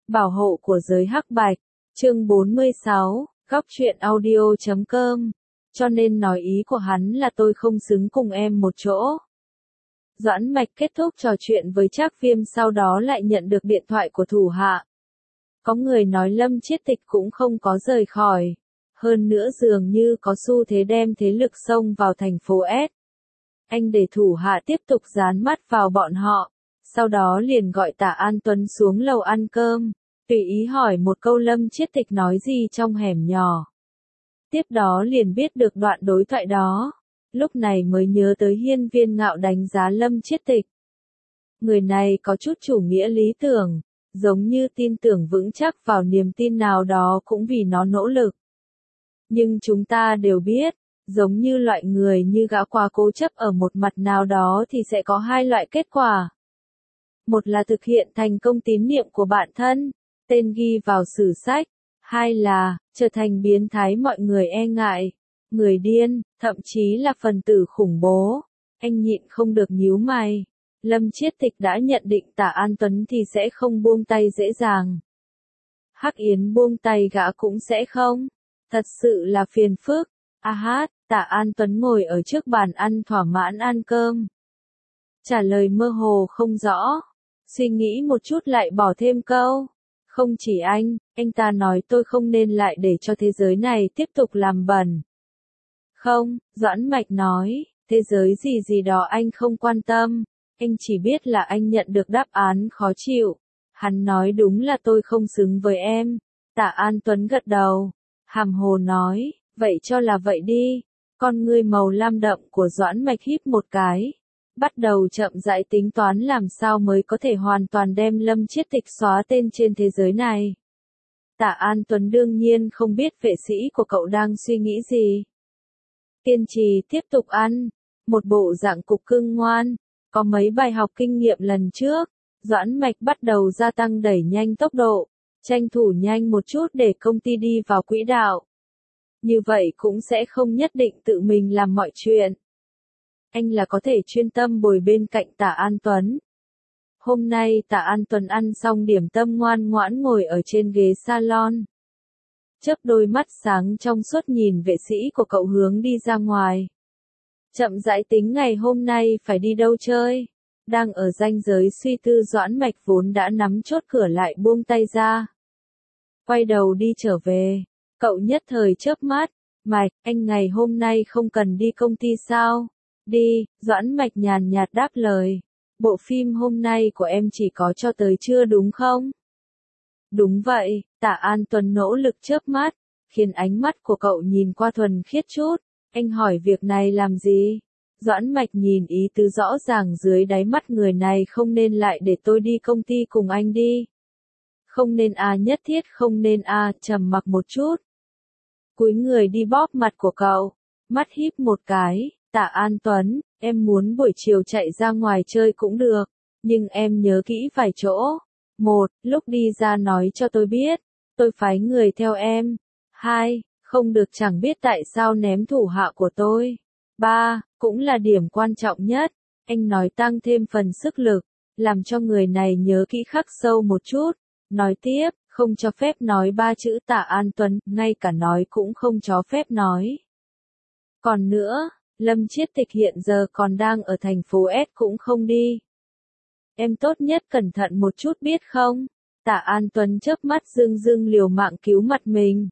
Bảo hộ của giới hắc bạch, chương 46, góc truyện audio.com. Cho nên nói ý của hắn là tôi không xứng cùng em một chỗ. Doãn Mạch kết thúc trò chuyện với Trác Viêm, sau đó lại nhận được điện thoại của thủ hạ. Có người nói Lâm Chiết Tịch cũng không có rời khỏi. Hơn nữa dường như có xu thế đem thế lực xông vào thành phố S. Anh để thủ hạ tiếp tục dán mắt vào bọn họ. Sau đó liền gọi Tạ An Tuấn xuống lầu ăn cơm. Tùy ý hỏi một câu Lâm Chiết Tịch nói gì trong hẻm nhỏ. Tiếp đó liền biết được đoạn đối thoại đó. Lúc này mới nhớ tới Hiên Viên Ngạo đánh giá Lâm Chiết Tịch. Người này có chút chủ nghĩa lý tưởng, giống như tin tưởng vững chắc vào niềm tin nào đó cũng vì nó nỗ lực. Nhưng chúng ta đều biết, giống như loại người như gã quá cố chấp ở một mặt nào đó thì sẽ có hai loại kết quả. Một là thực hiện thành công tín niệm của bản thân, tên ghi vào sử sách. Hai là, trở thành biến thái mọi người e ngại, người điên, thậm chí là phần tử khủng bố. Anh nhịn không được nhíu mày. Lâm Chiết Tịch đã nhận định Tạ An Tuấn thì sẽ không buông tay dễ dàng. Hắc Yến buông tay gã cũng sẽ không. Thật sự là phiền phức. Tạ An Tuấn ngồi ở trước bàn ăn thỏa mãn ăn cơm. Trả lời mơ hồ không rõ. Suy nghĩ một chút lại bỏ thêm câu. Không chỉ anh ta nói tôi không nên lại để cho thế giới này tiếp tục làm bẩn. Không, Doãn Mạch nói, thế giới gì gì đó anh không quan tâm, anh chỉ biết là anh nhận được đáp án khó chịu. Hắn nói đúng là tôi không xứng với em. Tạ An Tuấn gật đầu, hàm hồ nói, vậy cho là vậy đi. Con ngươi màu lam đậm của Doãn Mạch híp một cái. Bắt đầu chậm rãi tính toán làm sao mới có thể hoàn toàn đem Lâm Chiết Tịch xóa tên trên thế giới này. Tạ An Tuấn đương nhiên không biết vệ sĩ của cậu đang suy nghĩ gì. Kiên trì tiếp tục ăn, một bộ dạng cục cưng ngoan, có mấy bài học kinh nghiệm lần trước, Doãn Mạch bắt đầu gia tăng đẩy nhanh tốc độ, tranh thủ nhanh một chút để công ty đi vào quỹ đạo. Như vậy cũng sẽ không nhất định tự mình làm mọi chuyện. Anh là có thể chuyên tâm bồi bên cạnh Tạ An Tuấn. Hôm nay Tạ An Tuấn ăn xong điểm tâm ngoan ngoãn ngồi ở trên ghế salon. Chớp đôi mắt sáng trong suốt nhìn vệ sĩ của cậu hướng đi ra ngoài. Chậm rãi tính ngày hôm nay phải đi đâu chơi. Đang ở ranh giới suy tư Doãn Mạch vốn đã nắm chốt cửa lại buông tay ra. Quay đầu đi trở về. Cậu nhất thời chớp mắt. Mạch, anh ngày hôm nay không cần đi công ty sao? Đi, Doãn Mạch nhàn nhạt đáp lời. Bộ phim hôm nay của em chỉ có cho tới trưa đúng không? Đúng vậy, Tạ An Tuấn nỗ lực chớp mắt, khiến ánh mắt của cậu nhìn qua thuần khiết chút. Anh hỏi việc này làm gì? Doãn Mạch nhìn ý tứ rõ ràng dưới đáy mắt người này, không nên lại để tôi đi công ty cùng anh đi. Không nên nhất thiết không nên trầm mặc một chút. Cúi người đi bóp mặt của cậu, mắt híp một cái. Tạ An Tuấn, em muốn buổi chiều chạy ra ngoài chơi cũng được, nhưng em nhớ kỹ vài chỗ. 1. Lúc đi ra nói cho tôi biết, tôi phái người theo em. 2. Không được chẳng biết tại sao ném thủ hạ của tôi. 3. Cũng là điểm quan trọng nhất, anh nói tăng thêm phần sức lực, làm cho người này nhớ kỹ khắc sâu một chút. Nói tiếp, không cho phép nói 3 chữ Tạ An Tuấn, ngay cả nói cũng không cho phép nói. Còn nữa, Lâm Chiết Tịch hiện giờ còn đang ở thành phố S cũng không đi. Em tốt nhất cẩn thận một chút biết không? Tạ An Tuấn chớp mắt dưng liều mạng cứu mặt mình.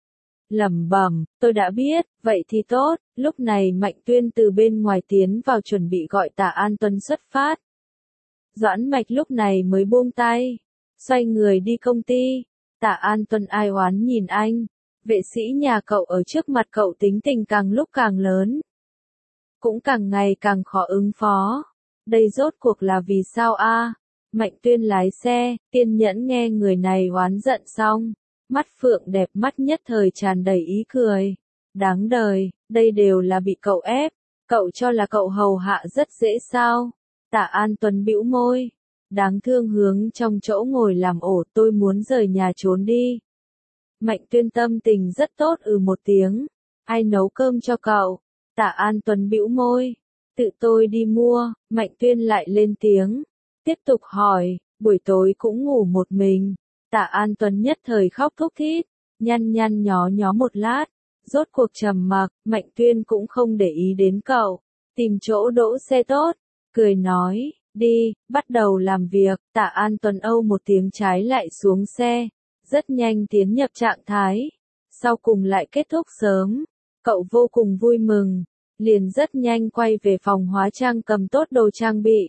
Lẩm bẩm, tôi đã biết, vậy thì tốt. Lúc này Mạnh Tuyên từ bên ngoài tiến vào chuẩn bị gọi Tạ An Tuấn xuất phát. Doãn Mạch lúc này mới buông tay, xoay người đi công ty. Tạ An Tuấn ai oán nhìn anh, vệ sĩ nhà cậu ở trước mặt cậu tính tình càng lúc càng lớn. Cũng càng ngày càng khó ứng phó. Đây rốt cuộc là vì sao Mạnh Tuyên lái xe, kiên nhẫn nghe người này oán giận xong. Mắt phượng đẹp mắt nhất thời tràn đầy ý cười. Đáng đời, đây đều là bị cậu ép. Cậu cho là cậu hầu hạ rất dễ sao? Tạ An Tuấn bĩu môi. Đáng thương hướng trong chỗ ngồi làm ổ, tôi muốn rời nhà trốn đi. Mạnh Tuyên tâm tình rất tốt một tiếng. Ai nấu cơm cho cậu? Tạ An Tuấn bĩu môi. Tự tôi đi mua. Mạnh Tuyên lại lên tiếng. Tiếp tục hỏi, buổi tối cũng ngủ một mình. Tạ An Tuấn nhất thời khóc thút thít, nhăn nhăn nhó nhó một lát, rốt cuộc trầm mặc, Mạnh Tuyên cũng không để ý đến cậu, tìm chỗ đỗ xe tốt, cười nói, đi, bắt đầu làm việc. Tạ An Tuấn âu một tiếng trái lại xuống xe, rất nhanh tiến nhập trạng thái, sau cùng lại kết thúc sớm, cậu vô cùng vui mừng, liền rất nhanh quay về phòng hóa trang cầm tốt đồ trang bị.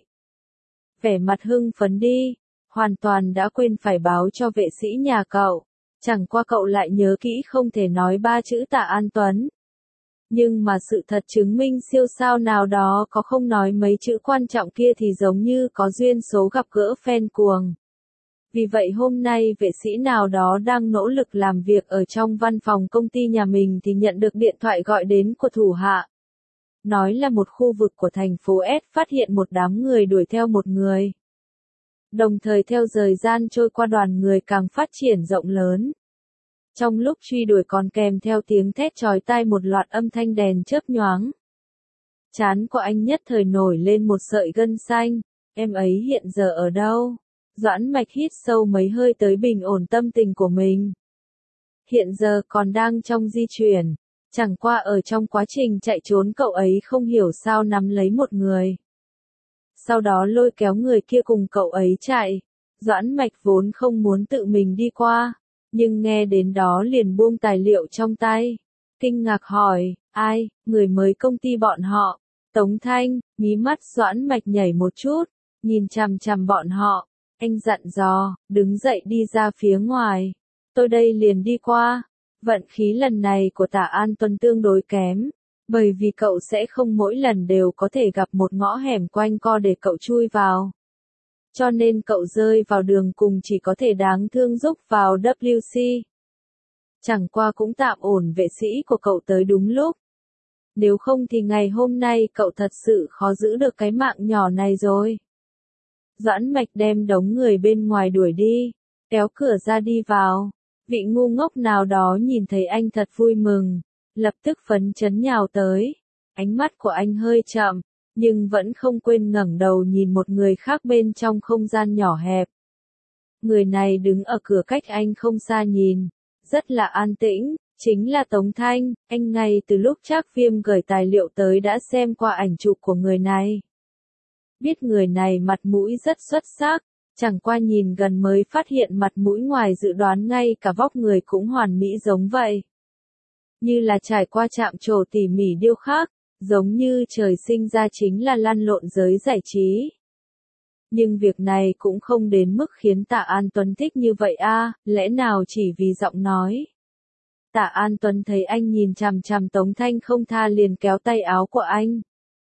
Vẻ mặt hưng phấn đi, hoàn toàn đã quên phải báo cho vệ sĩ nhà cậu, chẳng qua cậu lại nhớ kỹ không thể nói 3 chữ Tạ An Tuấn. Nhưng mà sự thật chứng minh siêu sao nào đó có không nói mấy chữ quan trọng kia thì giống như có duyên số gặp gỡ fan cuồng. Vì vậy hôm nay vệ sĩ nào đó đang nỗ lực làm việc ở trong văn phòng công ty nhà mình thì nhận được điện thoại gọi đến của thủ hạ. Nói là một khu vực của thành phố S phát hiện một đám người đuổi theo một người. Đồng thời theo thời gian trôi qua đoàn người càng phát triển rộng lớn. Trong lúc truy đuổi còn kèm theo tiếng thét chói tai một loạt âm thanh đèn chớp nhoáng. Trán của anh nhất thời nổi lên một sợi gân xanh, em ấy hiện giờ ở đâu? Doãn Mạch hít sâu mấy hơi tới bình ổn tâm tình của mình. Hiện giờ còn đang trong di chuyển, chẳng qua ở trong quá trình chạy trốn cậu ấy không hiểu sao nắm lấy một người. Sau đó lôi kéo người kia cùng cậu ấy chạy. Doãn Mạch vốn không muốn tự mình đi qua, nhưng nghe đến đó liền buông tài liệu trong tay. Kinh ngạc hỏi, ai, người mới công ty bọn họ. Tống Thanh, mí mắt Doãn Mạch nhảy một chút, nhìn chằm chằm bọn họ. Anh dặn dò, đứng dậy đi ra phía ngoài. Tôi đây liền đi qua. Vận khí lần này của Tạ An Tuấn tương đối kém, bởi vì cậu sẽ không mỗi lần đều có thể gặp một ngõ hẻm quanh co để cậu chui vào. Cho nên cậu rơi vào đường cùng chỉ có thể đáng thương rúc vào WC. Chẳng qua cũng tạm ổn vệ sĩ của cậu tới đúng lúc. Nếu không thì ngày hôm nay cậu thật sự khó giữ được cái mạng nhỏ này rồi. Doãn Mạch đem đống người bên ngoài đuổi đi, kéo cửa ra đi vào. Vị ngu ngốc nào đó nhìn thấy anh thật vui mừng, lập tức phấn chấn nhào tới. Ánh mắt của anh hơi chậm, nhưng vẫn không quên ngẩng đầu nhìn một người khác bên trong không gian nhỏ hẹp. Người này đứng ở cửa cách anh không xa nhìn, rất là an tĩnh, chính là Tống Thanh. Anh ngay từ lúc Trác Viêm gửi tài liệu tới đã xem qua ảnh chụp của người này. Biết người này mặt mũi rất xuất sắc, chẳng qua nhìn gần mới phát hiện mặt mũi ngoài dự đoán ngay cả vóc người cũng hoàn mỹ giống vậy. Như là trải qua chạm trổ tỉ mỉ điêu khắc, giống như trời sinh ra chính là lăn lộn giới giải trí. Nhưng việc này cũng không đến mức khiến Tạ An Tuấn thích như vậy a, lẽ nào chỉ vì giọng nói. Tạ An Tuấn thấy anh nhìn chằm chằm Tống Thanh không tha liền kéo tay áo của anh.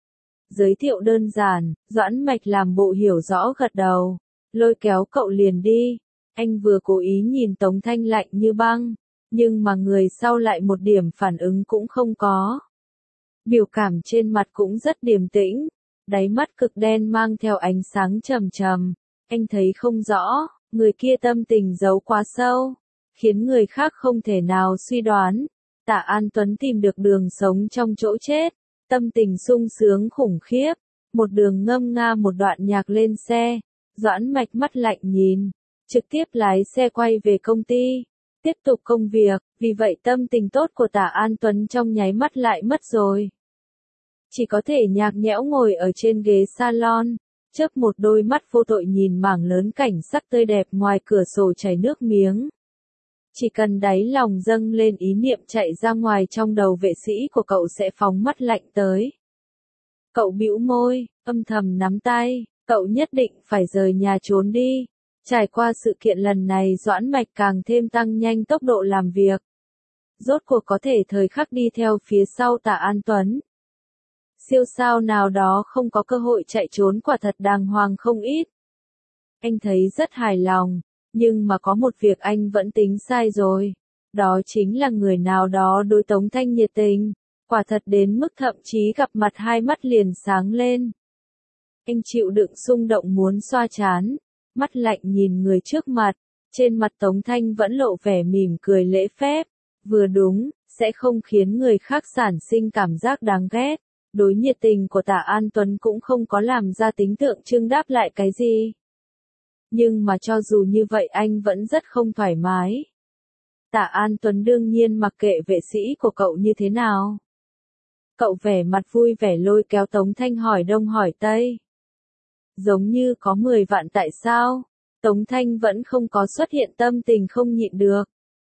Giới thiệu đơn giản, Doãn Mạch làm bộ hiểu rõ gật đầu, lôi kéo cậu liền đi. Anh vừa cố ý nhìn Tống Thanh lạnh như băng, nhưng mà người sau lại một điểm phản ứng cũng không có. Biểu cảm trên mặt cũng rất điềm tĩnh, đáy mắt cực đen mang theo ánh sáng trầm trầm. Anh thấy không rõ, người kia tâm tình giấu quá sâu, khiến người khác không thể nào suy đoán. Tạ An Tuấn tìm được đường sống trong chỗ chết, tâm tình sung sướng khủng khiếp, một đường ngâm nga một đoạn nhạc lên xe. Doãn Mạch mắt lạnh nhìn, trực tiếp lái xe quay về công ty, tiếp tục công việc, vì vậy tâm tình tốt của Tạ An Tuấn trong nháy mắt lại mất rồi. Chỉ có thể nhạc nhẽo ngồi ở trên ghế salon, chớp một đôi mắt vô tội nhìn mảng lớn cảnh sắc tươi đẹp ngoài cửa sổ chảy nước miếng. Chỉ cần đáy lòng dâng lên ý niệm chạy ra ngoài trong đầu vệ sĩ của cậu sẽ phóng mắt lạnh tới. Cậu bĩu môi, âm thầm nắm tay, cậu nhất định phải rời nhà trốn đi. Trải qua sự kiện lần này Doãn Mạch càng thêm tăng nhanh tốc độ làm việc. Rốt cuộc có thể thời khắc đi theo phía sau Tạ An Tuấn. Siêu sao nào đó không có cơ hội chạy trốn quả thật đàng hoàng không ít. Anh thấy rất hài lòng, nhưng mà có một việc anh vẫn tính sai rồi. Đó chính là người nào đó đối Tống Thanh nhiệt tình, quả thật đến mức thậm chí gặp mặt hai mắt liền sáng lên. Anh chịu đựng xung động muốn xoa trán, mắt lạnh nhìn người trước mặt, trên mặt Tống Thanh vẫn lộ vẻ mỉm cười lễ phép, vừa đúng, sẽ không khiến người khác sản sinh cảm giác đáng ghét. Đối nhiệt tình của Tạ An Tuấn cũng không có làm ra tính tượng trưng đáp lại cái gì. Nhưng mà cho dù như vậy anh vẫn rất không thoải mái. Tạ An Tuấn đương nhiên mặc kệ vệ sĩ của cậu như thế nào. Cậu vẻ mặt vui vẻ lôi kéo Tống Thanh hỏi đông hỏi tây. Giống như có 10 vạn tại sao? Tống Thanh vẫn không có xuất hiện tâm tình không nhịn được.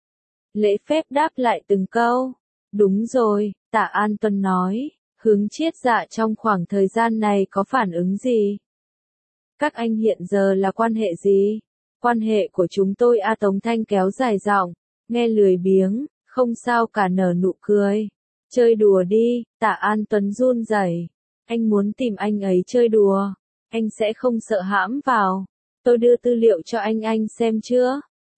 Lễ phép đáp lại từng câu. Đúng rồi, Tạ An Tuấn nói, Hướng Triết Dạ trong khoảng thời gian này có phản ứng gì? Các anh hiện giờ là quan hệ gì? Quan hệ của chúng tôi Tống Thanh kéo dài giọng, nghe lười biếng, không sao cả nở nụ cười. Chơi đùa đi, Tạ An Tuấn run rẩy. Anh muốn tìm anh ấy chơi đùa. Anh sẽ không sợ hãm vào. Tôi đưa tư liệu cho anh xem chưa?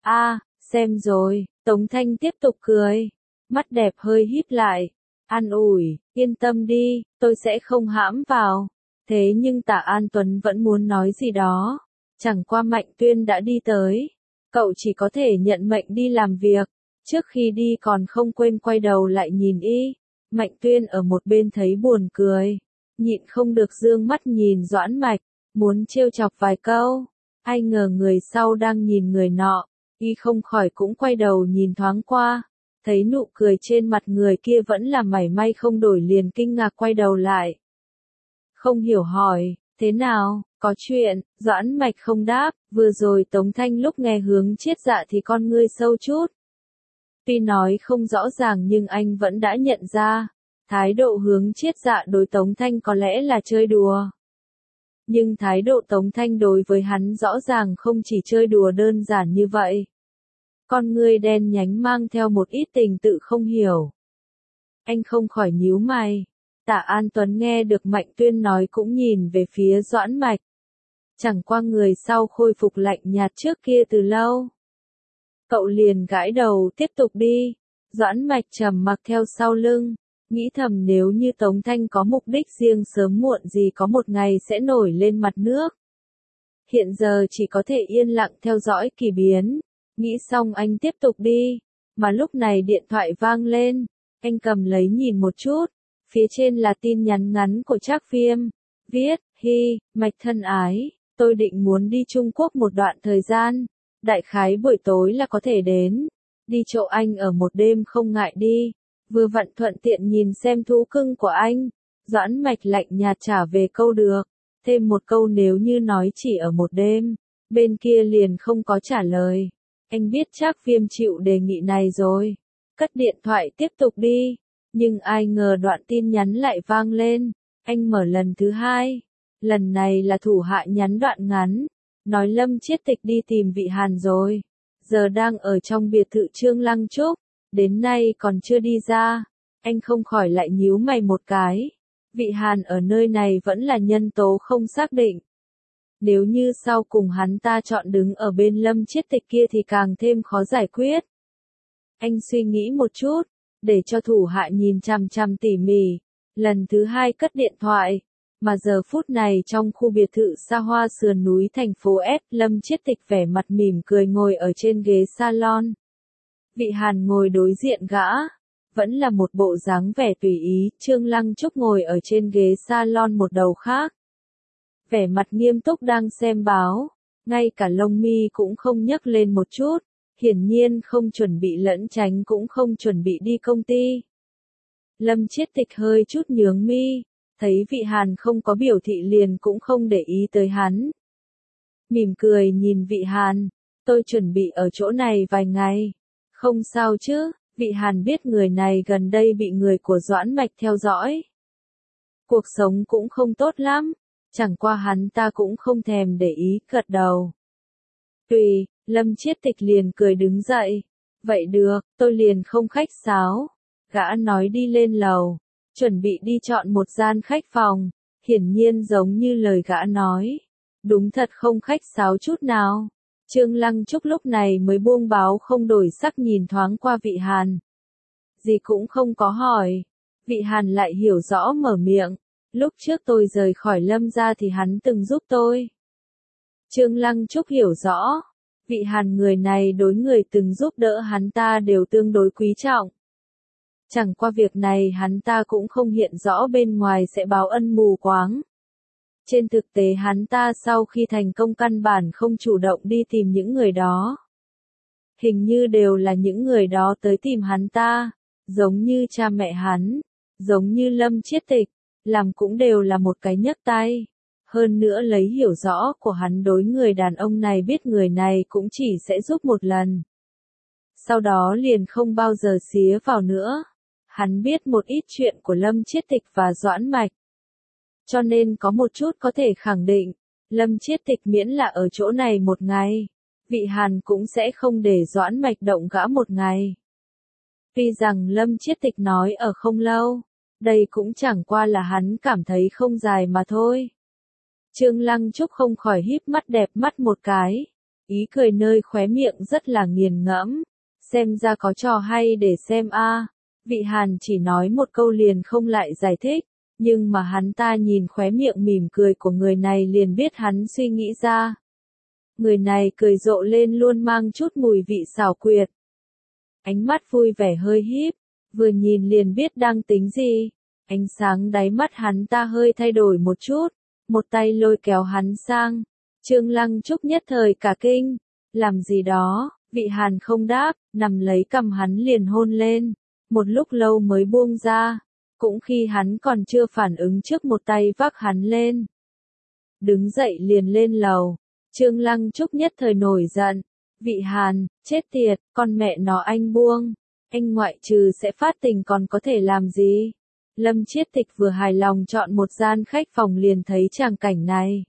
Xem rồi, Tống Thanh tiếp tục cười. Mắt đẹp hơi híp lại. An ủi, yên tâm đi, tôi sẽ không hãm vào. Thế nhưng Tạ An Tuấn vẫn muốn nói gì đó. Chẳng qua Mạnh Tuyên đã đi tới. Cậu chỉ có thể nhận mệnh đi làm việc. Trước khi đi còn không quên quay đầu lại nhìn y. Mạnh Tuyên ở một bên thấy buồn cười. Nhịn không được dương mắt nhìn Doãn Mạch. Muốn trêu chọc vài câu. Ai ngờ người sau đang nhìn người nọ. Y không khỏi cũng quay đầu nhìn thoáng qua. Thấy nụ cười trên mặt người kia vẫn là mảy may không đổi liền kinh ngạc quay đầu lại. Không hiểu hỏi, thế nào, có chuyện, Doãn Mạch không đáp, vừa rồi Tống Thanh lúc nghe Hướng Triết Dạ thì con ngươi sâu chút. Tuy nói không rõ ràng nhưng anh vẫn đã nhận ra, thái độ Hướng Triết Dạ đối Tống Thanh có lẽ là chơi đùa. Nhưng thái độ Tống Thanh đối với hắn rõ ràng không chỉ chơi đùa đơn giản như vậy. Con ngươi đen nhánh mang theo một ít tình tự không hiểu. Anh không khỏi nhíu mày. Tạ An Tuấn nghe được Mạnh Tuyên nói cũng nhìn về phía Doãn Mạch. Chẳng qua người sau khôi phục lạnh nhạt trước kia từ lâu. Cậu liền gãi đầu tiếp tục đi. Doãn Mạch trầm mặc theo sau lưng. Nghĩ thầm nếu như Tống Thanh có mục đích riêng sớm muộn gì có một ngày sẽ nổi lên mặt nước. Hiện giờ chỉ có thể yên lặng theo dõi kỳ biến. Nghĩ xong anh tiếp tục đi. Mà lúc này điện thoại vang lên. Anh cầm lấy nhìn một chút. Phía trên là tin nhắn ngắn của Trác Viêm. Viết, Hi, Mạch thân ái, tôi định muốn đi Trung Quốc một đoạn thời gian. Đại khái buổi tối là có thể đến. Đi chỗ anh ở một đêm không ngại đi. Vừa vặn thuận tiện nhìn xem thú cưng của anh. Doãn Mạch lạnh nhạt trả về câu được. Thêm một câu nếu như nói chỉ ở một đêm. Bên kia liền không có trả lời. Anh biết Trác Viêm chịu đề nghị này rồi. Cất điện thoại tiếp tục đi. Nhưng ai ngờ đoạn tin nhắn lại vang lên. Anh mở lần thứ hai. Lần này là thủ hạ nhắn đoạn ngắn. Nói Lâm Chiết Tịch đi tìm Vị Hàn rồi. Giờ đang ở trong biệt thự Trương Lăng Trúc. Đến nay còn chưa đi ra. Anh không khỏi lại nhíu mày một cái. Vị Hàn ở nơi này vẫn là nhân tố không xác định. Nếu như sau cùng hắn ta chọn đứng ở bên Lâm Chiết Tịch kia thì càng thêm khó giải quyết. Anh suy nghĩ một chút. Để cho thủ hạ nhìn chằm chằm tỉ mỉ. Lần thứ hai cất điện thoại. Mà giờ phút này trong khu biệt thự xa hoa sườn núi thành phố S, Lâm Chiết Tịch vẻ mặt mỉm cười ngồi ở trên ghế salon. Vị Hàn ngồi đối diện gã. Vẫn là một bộ dáng vẻ tùy ý, Trương Lăng Trúc ngồi ở trên ghế salon một đầu khác. Vẻ mặt nghiêm túc đang xem báo. Ngay cả lông mi cũng không nhấc lên một chút. Hiển nhiên không chuẩn bị lẫn tránh cũng không chuẩn bị đi công ty. Lâm Chiết Tịch hơi chút nhướng mi, thấy Vị Hàn không có biểu thị liền cũng không để ý tới hắn. Mỉm cười nhìn Vị Hàn, tôi chuẩn bị ở chỗ này vài ngày. Không sao chứ, Vị Hàn biết người này gần đây bị người của Doãn Mạch theo dõi. Cuộc sống cũng không tốt lắm, chẳng qua hắn ta cũng không thèm để ý, gật đầu. Tùy. Lâm Chiết Tịch liền cười đứng dậy. Vậy được, tôi liền không khách sáo. Gã nói đi lên lầu. Chuẩn bị đi chọn một gian khách phòng. Hiển nhiên giống như lời gã nói. Đúng thật không khách sáo chút nào. Trương Lăng Trúc lúc này mới buông báo không đổi sắc nhìn thoáng qua Vị Hàn. Gì cũng không có hỏi. Vị Hàn lại hiểu rõ mở miệng. Lúc trước tôi rời khỏi Lâm gia thì hắn từng giúp tôi. Trương Lăng Trúc hiểu rõ. Vị Hàn người này đối người từng giúp đỡ hắn ta đều tương đối quý trọng. Chẳng qua việc này hắn ta cũng không hiện rõ bên ngoài sẽ báo ân mù quáng. Trên thực tế hắn ta sau khi thành công căn bản không chủ động đi tìm những người đó. Hình như đều là những người đó tới tìm hắn ta, giống như cha mẹ hắn, giống như Lâm Chiết Tịch, làm cũng đều là một cái nhấc tay. Hơn nữa lấy hiểu rõ của hắn đối người đàn ông này biết người này cũng chỉ sẽ giúp một lần. Sau đó liền không bao giờ xía vào nữa. Hắn biết một ít chuyện của Lâm Chiết Tịch và Doãn Mạch. Cho nên có một chút có thể khẳng định, Lâm Chiết Tịch miễn là ở chỗ này một ngày, Vị Hàn cũng sẽ không để Doãn Mạch động gã một ngày. Tuy rằng Lâm Chiết Tịch nói ở không lâu, đây cũng chẳng qua là hắn cảm thấy không dài mà thôi. Trương Lăng Trúc không khỏi híp mắt đẹp mắt một cái, ý cười nơi khóe miệng rất là nghiền ngẫm, xem ra có trò hay để xem a. Vị Hàn chỉ nói một câu liền không lại giải thích, nhưng mà hắn ta nhìn khóe miệng mỉm cười của người này liền biết hắn suy nghĩ ra. Người này cười rộ lên luôn mang chút mùi vị xảo quyệt. Ánh mắt vui vẻ hơi híp, vừa nhìn liền biết đang tính gì. Ánh sáng đáy mắt hắn ta hơi thay đổi một chút, một tay lôi kéo hắn sang. Trương Lăng Trúc nhất thời cả kinh, làm gì đó, Vị Hàn không đáp, nằm lấy cằm hắn liền hôn lên, một lúc lâu mới buông ra, cũng khi hắn còn chưa phản ứng trước một tay vác hắn lên. Đứng dậy liền lên lầu, Trương Lăng Trúc nhất thời nổi giận, Vị Hàn, chết tiệt, con mẹ nó anh buông, anh ngoại trừ sẽ phát tình còn có thể làm gì? Lâm Chiết Tịch vừa hài lòng chọn một gian khách phòng liền thấy tràng cảnh này.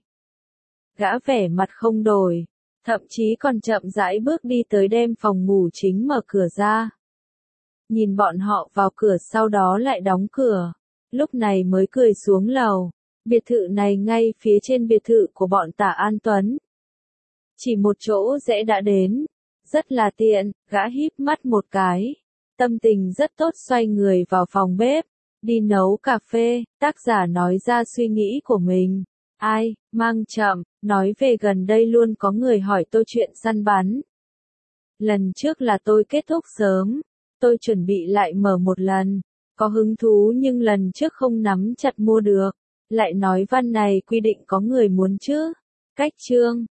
Gã vẻ mặt không đổi, thậm chí còn chậm rãi bước đi tới đem phòng ngủ chính mở cửa ra. Nhìn bọn họ vào cửa sau đó lại đóng cửa, lúc này mới cười xuống lầu. Biệt thự này ngay phía trên biệt thự của bọn Tả An Tuấn. Chỉ một chỗ rẽ đã đến, rất là tiện, gã híp mắt một cái. Tâm tình rất tốt xoay người vào phòng bếp, đi nấu cà phê, tác giả nói ra suy nghĩ của mình. Ai, mang chậm, nói về gần đây luôn có người hỏi tôi chuyện săn bắn. Lần trước là tôi kết thúc sớm, tôi chuẩn bị lại mở một lần, có hứng thú nhưng lần trước không nắm chặt mua được. Lại nói văn này quy định có người muốn chứ. Cách chương